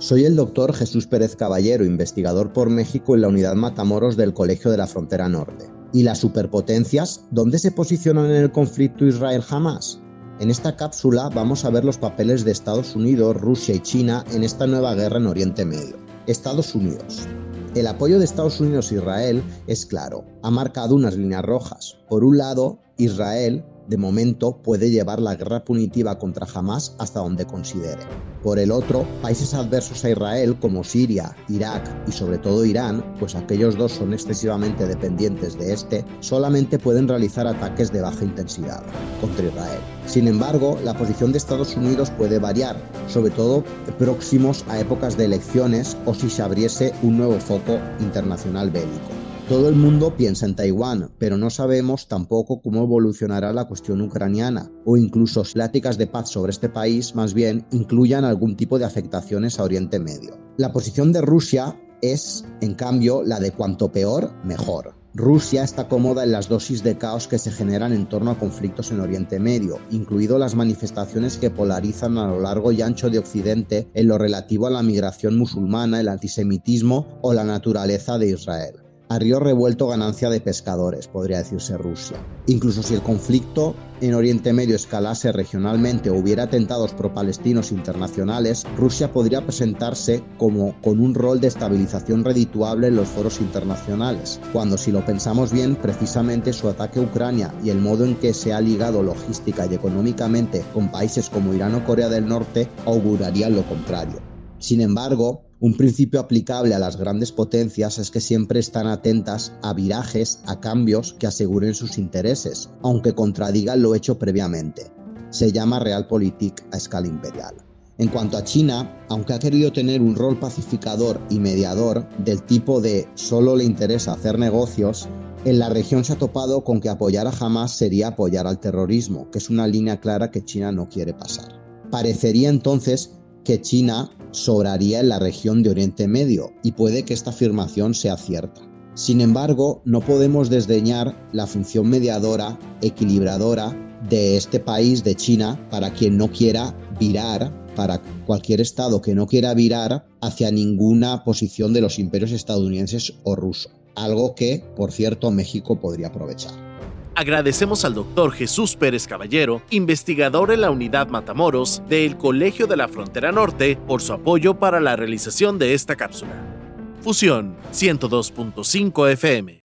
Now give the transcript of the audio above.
Soy el doctor Jesús Pérez Caballero, investigador por México en la unidad Matamoros del Colegio de la Frontera Norte. ¿Y las superpotencias dónde se posicionan en el conflicto Israel-Hamás? En esta cápsula vamos a ver los papeles de Estados Unidos, Rusia y China en esta nueva guerra en Oriente Medio. Estados Unidos. El apoyo de Estados Unidos a Israel es claro, ha marcado unas líneas rojas. Por un lado, Israel, de momento, puede llevar la guerra punitiva contra Hamás hasta donde considere. Por el otro, países adversos a Israel como Siria, Irak y sobre todo Irán, pues aquellos dos son excesivamente dependientes de este, solamente pueden realizar ataques de baja intensidad contra Israel. Sin embargo, la posición de Estados Unidos puede variar, sobre todo próximos a épocas de elecciones o si se abriese un nuevo foco internacional bélico. Todo el mundo piensa en Taiwán, pero no sabemos tampoco cómo evolucionará la cuestión ucraniana, o incluso pláticas de paz sobre este país más bien incluyan algún tipo de afectaciones a Oriente Medio. La posición de Rusia es, en cambio, la de cuanto peor, mejor. Rusia está cómoda en las dosis de caos que se generan en torno a conflictos en Oriente Medio, incluido las manifestaciones que polarizan a lo largo y ancho de Occidente en lo relativo a la migración musulmana, el antisemitismo o la naturaleza de Israel. A río revuelto ganancia de pescadores, podría decirse Rusia. Incluso si el conflicto en Oriente Medio escalase regionalmente o hubiera atentados pro-palestinos internacionales, Rusia podría presentarse como con un rol de estabilización redituable en los foros internacionales, cuando si lo pensamos bien, precisamente su ataque a Ucrania y el modo en que se ha ligado logística y económicamente con países como Irán o Corea del Norte augurarían lo contrario. Sin embargo, un principio aplicable a las grandes potencias es que siempre están atentas a virajes, a cambios que aseguren sus intereses, aunque contradigan lo hecho previamente. Se llama Realpolitik a escala imperial. En cuanto a China, aunque ha querido tener un rol pacificador y mediador del tipo de solo le interesa hacer negocios, en la región se ha topado con que apoyar a Hamás sería apoyar al terrorismo, que es una línea clara que China no quiere pasar. Parecería entonces que China sobraría en la región de Oriente Medio, y puede que esta afirmación sea cierta. Sin embargo, no podemos desdeñar la función mediadora, equilibradora de este país, de China, para quien no quiera virar, para cualquier estado que no quiera virar hacia ninguna posición de los imperios estadounidenses o ruso, algo que, por cierto, México podría aprovechar. Agradecemos al doctor Jesús Pérez Caballero, investigador en la unidad Matamoros del Colegio de la Frontera Norte, por su apoyo para la realización de esta cápsula. Fusión 102.5 FM.